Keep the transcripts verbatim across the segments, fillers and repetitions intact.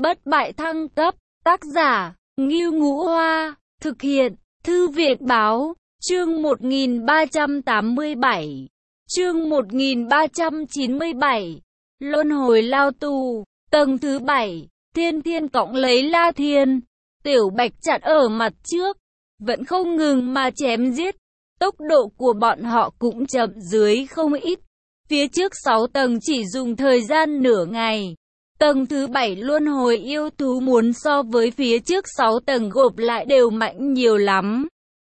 Bất bại thăng cấp, tác giả, Ngưu Ngũ Hoa, thực hiện, Thư viện Báo, chương một nghìn ba trăm tám mươi bảy, chương một nghìn ba trăm chín mươi bảy, Luân hồi lao tù, tầng thứ bảy, Thiên Thiên cõng lấy La Thiên, Tiểu Bạch chặn ở mặt trước, vẫn không ngừng mà chém giết, tốc độ của bọn họ cũng chậm dưới không ít, phía trước sáu tầng chỉ dùng thời gian nửa ngày. Tầng thứ bảy luân hồi yêu thú muốn so với phía trước sáu tầng gộp lại đều mạnh nhiều lắm.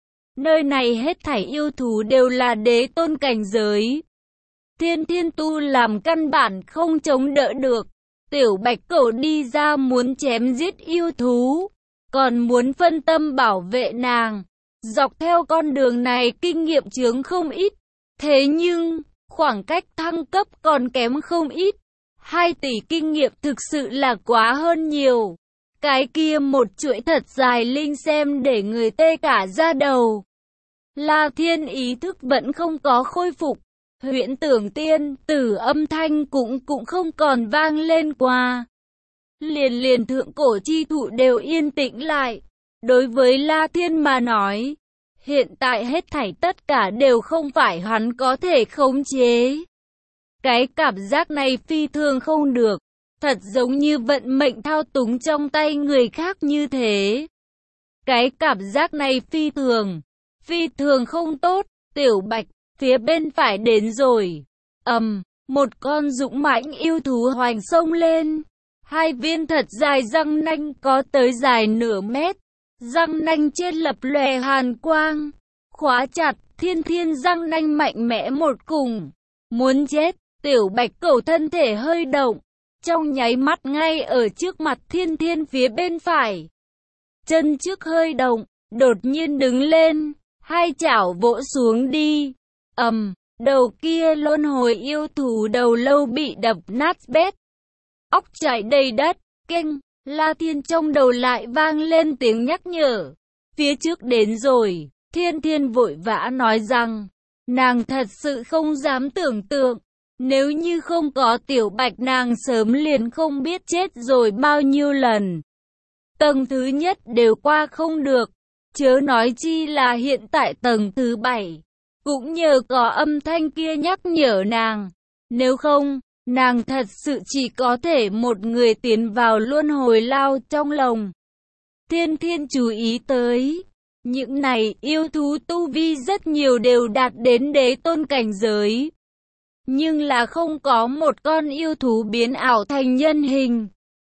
Nơi này hết thảy yêu thú đều là đế tôn cảnh giới. Thiên Thiên tu làm căn bản không chống đỡ được. Tiểu Bạch Cẩu đi ra muốn chém giết yêu thú, còn muốn phân tâm bảo vệ nàng. Dọc theo con đường này kinh nghiệm chướng không ít. Thế nhưng, khoảng cách thăng cấp còn kém không ít. Hai tỷ kinh nghiệm thực sự là quá hơn nhiều. Cái kia một chuỗi thật dài linh xem để người tê cả da đầu. La Thiên ý thức vẫn không có khôi phục. Huyễn tưởng tiên tử âm thanh cũng cũng không còn vang lên qua. Liền liền thượng cổ chi thụ đều yên tĩnh lại. Đối với La Thiên mà nói, hiện tại hết thảy tất cả đều không phải hắn có thể khống chế. Cái cảm giác này phi thường không được, thật giống như vận mệnh thao túng trong tay người khác như thế. Cái cảm giác này phi thường, phi thường không tốt. Tiểu Bạch, phía bên phải đến rồi. Ầm, um, một con dũng mãnh yêu thú hoành xông lên. Hai viên thật dài răng nanh có tới dài nửa mét. Răng nanh trên lập lòe hàn quang, khóa chặt Thiên Thiên răng nanh mạnh mẽ một cùng. Muốn chết. Tiểu Bạch Cẩu thân thể hơi động, trong nháy mắt ngay ở trước mặt Thiên Thiên phía bên phải. Chân trước hơi động, đột nhiên đứng lên, hai chảo vỗ xuống đi. Ầm, um, đầu kia luân hồi yêu thú đầu lâu bị đập nát bét. Óc chảy đầy đất, keng, La Thiên trong đầu lại vang lên tiếng nhắc nhở. Phía trước đến rồi, Thiên Thiên vội vã nói rằng, nàng thật sự không dám tưởng tượng. Nếu như không có Tiểu Bạch nàng sớm liền không biết chết rồi bao nhiêu lần. Tầng thứ nhất đều qua không được, chớ nói chi là hiện tại tầng thứ bảy. Cũng nhờ có âm thanh kia nhắc nhở nàng. Nếu không, nàng thật sự chỉ có thể một người tiến vào luân hồi lao trong lồng. Thiên Thiên chú ý tới, những này yêu thú tu vi rất nhiều đều đạt đến đế tôn cảnh giới. Nhưng là không có một con yêu thú biến ảo thành nhân hình.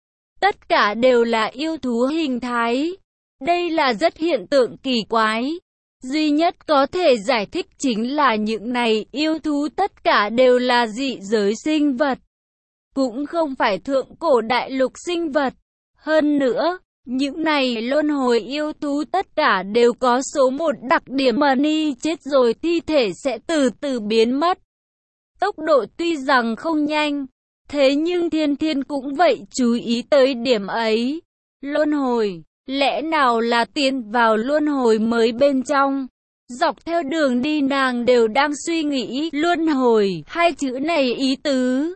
Tất cả đều là yêu thú hình thái. Đây là rất hiện tượng kỳ quái. Duy nhất có thể giải thích chính là những này yêu thú tất cả đều là dị giới sinh vật. Cũng không phải thượng cổ đại lục sinh vật. Hơn nữa, những này luân hồi yêu thú tất cả đều có số một đặc điểm mà ni chết rồi thi thể sẽ từ từ biến mất. Tốc độ tuy rằng không nhanh, thế nhưng Thiên Thiên cũng vậy chú ý tới điểm ấy. Luân hồi, lẽ nào là tiến vào luân hồi mới bên trong? Dọc theo đường đi nàng đều đang suy nghĩ luân hồi, hai chữ này ý tứ.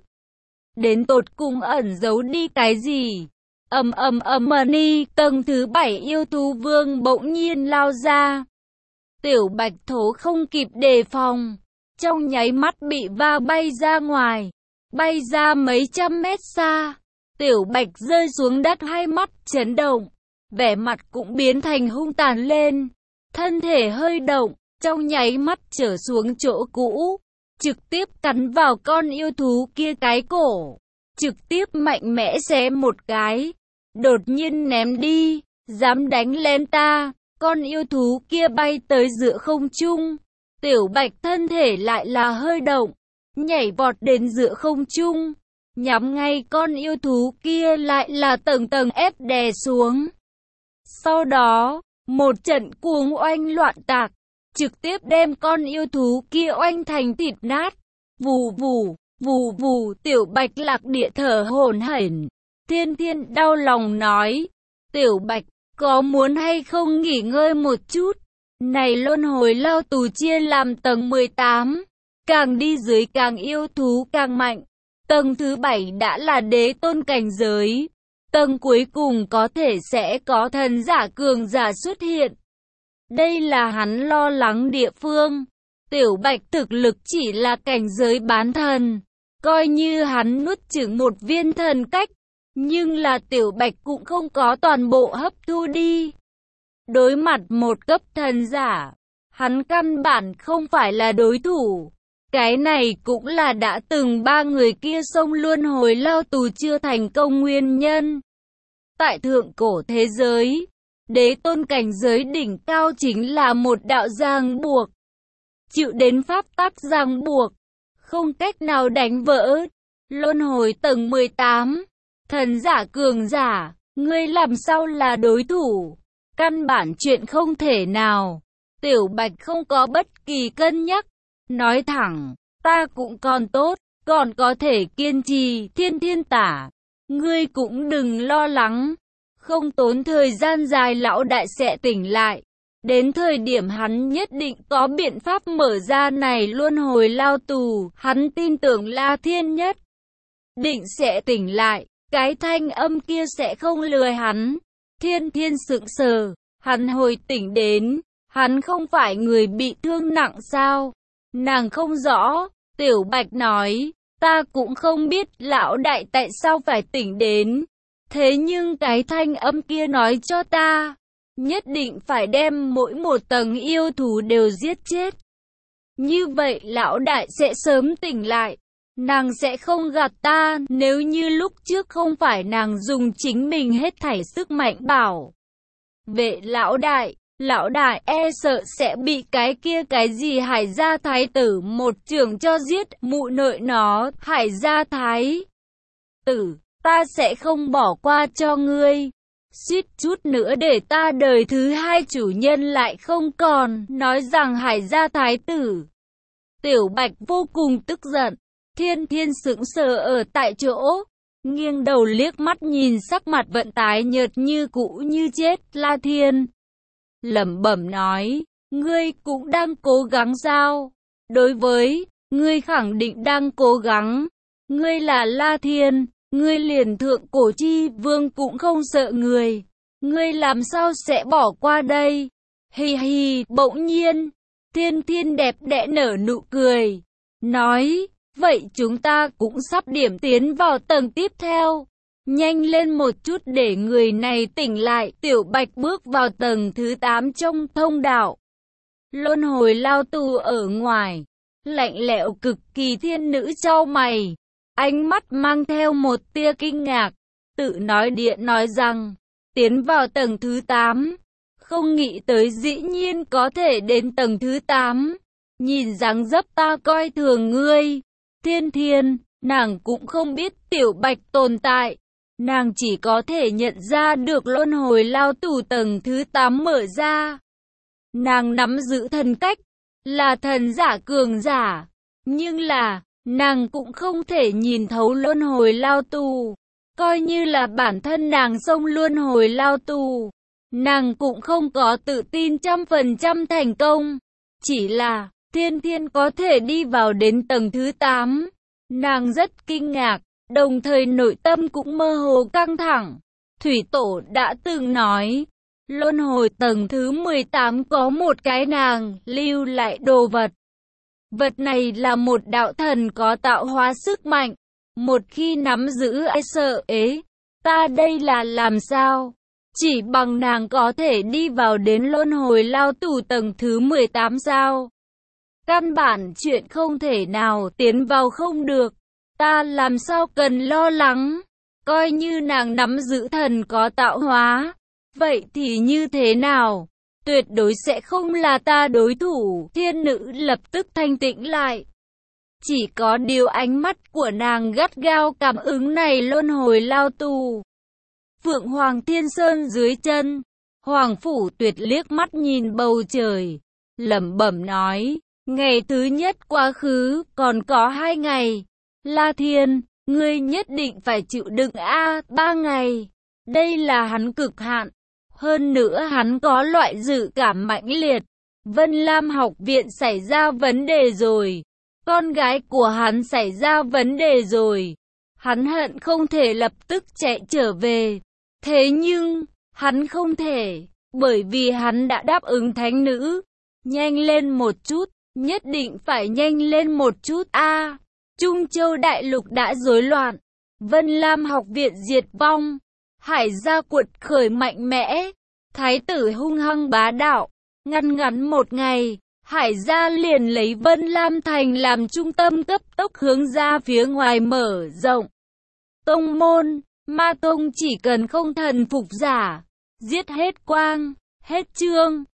Đến tột cùng ẩn giấu đi cái gì? Ầm ầm ầm ni, tầng thứ bảy yêu thú vương bỗng nhiên lao ra. Tiểu Bạch Thố không kịp đề phòng. Trong nháy mắt bị va bay ra ngoài, bay ra mấy trăm mét xa. Tiểu Bạch rơi xuống đất hai mắt chấn động, vẻ mặt cũng biến thành hung tàn lên. Thân thể hơi động, trong nháy mắt trở xuống chỗ cũ, trực tiếp cắn vào con yêu thú kia cái cổ. Trực tiếp mạnh mẽ xé một cái, đột nhiên ném đi, dám đánh lên ta. Con yêu thú kia bay tới giữa không trung. Tiểu Bạch thân thể lại là hơi động, nhảy vọt đến giữa không trung, nhắm ngay con yêu thú kia lại là tầng tầng ép đè xuống. Sau đó, một trận cuồng oanh loạn tạc, trực tiếp đem con yêu thú kia oanh thành thịt nát. Vù vù, vù vù, Tiểu Bạch lạc địa thở hổn hển. Thiên Thiên đau lòng nói, Tiểu Bạch, có muốn hay không nghỉ ngơi một chút? Này luân hồi lao tù chia làm tầng mười tám, càng đi dưới càng yêu thú càng mạnh. Tầng thứ bảy đã là đế tôn cảnh giới. tầng cuối cùng có thể sẽ có thần giả cường giả xuất hiện. Đây là hắn lo lắng địa phương. Tiểu Bạch thực lực chỉ là cảnh giới bán thần. Coi như hắn nuốt chửng một viên thần cách, nhưng là Tiểu Bạch cũng không có toàn bộ hấp thu đi. Đối mặt một cấp thần giả, hắn căn bản không phải là đối thủ. Cái này cũng là đã từng ba người kia xông luân hồi lao tù chưa thành công nguyên nhân. Tại thượng cổ thế giới, đế tôn cảnh giới đỉnh cao chính là một đạo ràng buộc. Chịu đến pháp tắc ràng buộc, không cách nào đánh vỡ. Luân hồi tầng mười tám, thần giả cường giả, ngươi làm sao là đối thủ? Căn bản chuyện không thể nào. Tiểu Bạch không có bất kỳ cân nhắc, nói thẳng, ta cũng còn tốt, còn có thể kiên trì. Thiên Thiên tả, ngươi cũng đừng lo lắng, không tốn thời gian dài lão đại sẽ tỉnh lại. Đến thời điểm hắn nhất định có biện pháp mở ra này luân hồi lao tù, hắn tin tưởng La Thiên nhất định sẽ tỉnh lại, cái thanh âm kia sẽ không lừa hắn. Thiên Thiên sững sờ, hắn hồi tỉnh đến, hắn không phải người bị thương nặng sao? Nàng không rõ. Tiểu Bạch nói, ta cũng không biết lão đại tại sao phải tỉnh đến. Thế nhưng cái thanh âm kia nói cho ta, nhất định phải đem mỗi một tầng yêu thú đều giết chết. Như vậy lão đại sẽ sớm tỉnh lại. Nàng sẽ không gạt ta, nếu như lúc trước không phải nàng dùng chính mình hết thảy sức mạnh bảo vệ lão đại. Lão đại e sợ sẽ bị cái kia cái gì Hải Gia Thái tử một trường cho giết. Mụ nội nó, Hải Gia Thái tử, ta sẽ không bỏ qua cho ngươi. Suýt chút nữa để ta đời thứ hai chủ nhân lại không còn. Nói rằng Hải Gia Thái tử. Tiểu Bạch vô cùng tức giận. Thiên Thiên sững sờ ở tại chỗ, nghiêng đầu liếc mắt nhìn sắc mặt vận tái nhợt như cũ như chết La Thiên. Lẩm bẩm nói, ngươi cũng đang cố gắng sao? Đối với, ngươi khẳng định đang cố gắng. Ngươi là La Thiên, ngươi liền thượng cổ chi vương cũng không sợ người. Ngươi làm sao sẽ bỏ qua đây? Hi hi, bỗng nhiên, Thiên Thiên đẹp đẽ nở nụ cười, nói, vậy chúng ta cũng sắp điểm tiến vào tầng tiếp theo. Nhanh lên một chút để người này tỉnh lại. Tiểu Bạch bước vào tầng thứ tám trong thông đạo. Luân hồi lao tù ở ngoài, lạnh lẽo cực kỳ. Thiên nữ chau mày, ánh mắt mang theo một tia kinh ngạc, tự nói điện nói rằng, tiến vào tầng thứ tám, không nghĩ tới dĩ nhiên có thể đến tầng thứ tám. Nhìn dáng dấp ta coi thường ngươi. Thiên Thiên, nàng cũng không biết Tiểu Bạch tồn tại. Nàng chỉ có thể nhận ra được luân hồi lao tù tầng thứ tám mở ra. Nàng nắm giữ thần cách, là thần giả cường giả. Nhưng là, nàng cũng không thể nhìn thấu luân hồi lao tù. Coi như là bản thân nàng xông luân hồi lao tù, nàng cũng không có tự tin trăm phần trăm thành công. Chỉ là, Thiên Thiên có thể đi vào đến tầng thứ tám. Nàng rất kinh ngạc, đồng thời nội tâm cũng mơ hồ căng thẳng. Thủy Tổ đã từng nói, luân hồi tầng thứ mười tám có một cái nàng lưu lại đồ vật. Vật này là một đạo thần có tạo hóa sức mạnh. Một khi nắm giữ ai sợ ế, ta đây là làm sao? Chỉ bằng nàng có thể đi vào đến luân hồi lao tù tầng thứ mười tám sao? Căn bản chuyện không thể nào, tiến vào không được. Ta làm sao cần lo lắng? Coi như nàng nắm giữ thần có tạo hóa, vậy thì như thế nào? Tuyệt đối sẽ không là ta đối thủ. Thiên nữ lập tức thanh tĩnh lại. Chỉ có điều ánh mắt của nàng gắt gao cảm ứng này luân hồi lao tù. Phượng Hoàng Thiên Sơn dưới chân, Hoàng Phủ Tuyệt liếc mắt nhìn bầu trời, lẩm bẩm nói, ngày thứ nhất quá khứ, còn có hai ngày. La Thiên, ngươi nhất định phải chịu đựng a ba ngày. Đây là hắn cực hạn. Hơn nữa hắn có loại dự cảm mãnh liệt. Vân Lam học viện xảy ra vấn đề rồi. Con gái của hắn xảy ra vấn đề rồi. Hắn hận không thể lập tức chạy trở về. Thế nhưng, hắn không thể, bởi vì hắn đã đáp ứng thánh nữ. Nhanh lên một chút, nhất định phải nhanh lên một chút a. À, Trung Châu đại lục đã rối loạn, Vân Lam học viện diệt vong, Hải gia cuột khởi mạnh mẽ, thái tử hung hăng bá đạo, ngăn ngắn một ngày, Hải gia liền lấy Vân Lam thành làm trung tâm cấp tốc hướng ra phía ngoài mở rộng. Tông môn, Ma tông chỉ cần không thần phục giả, giết hết quang, hết chương.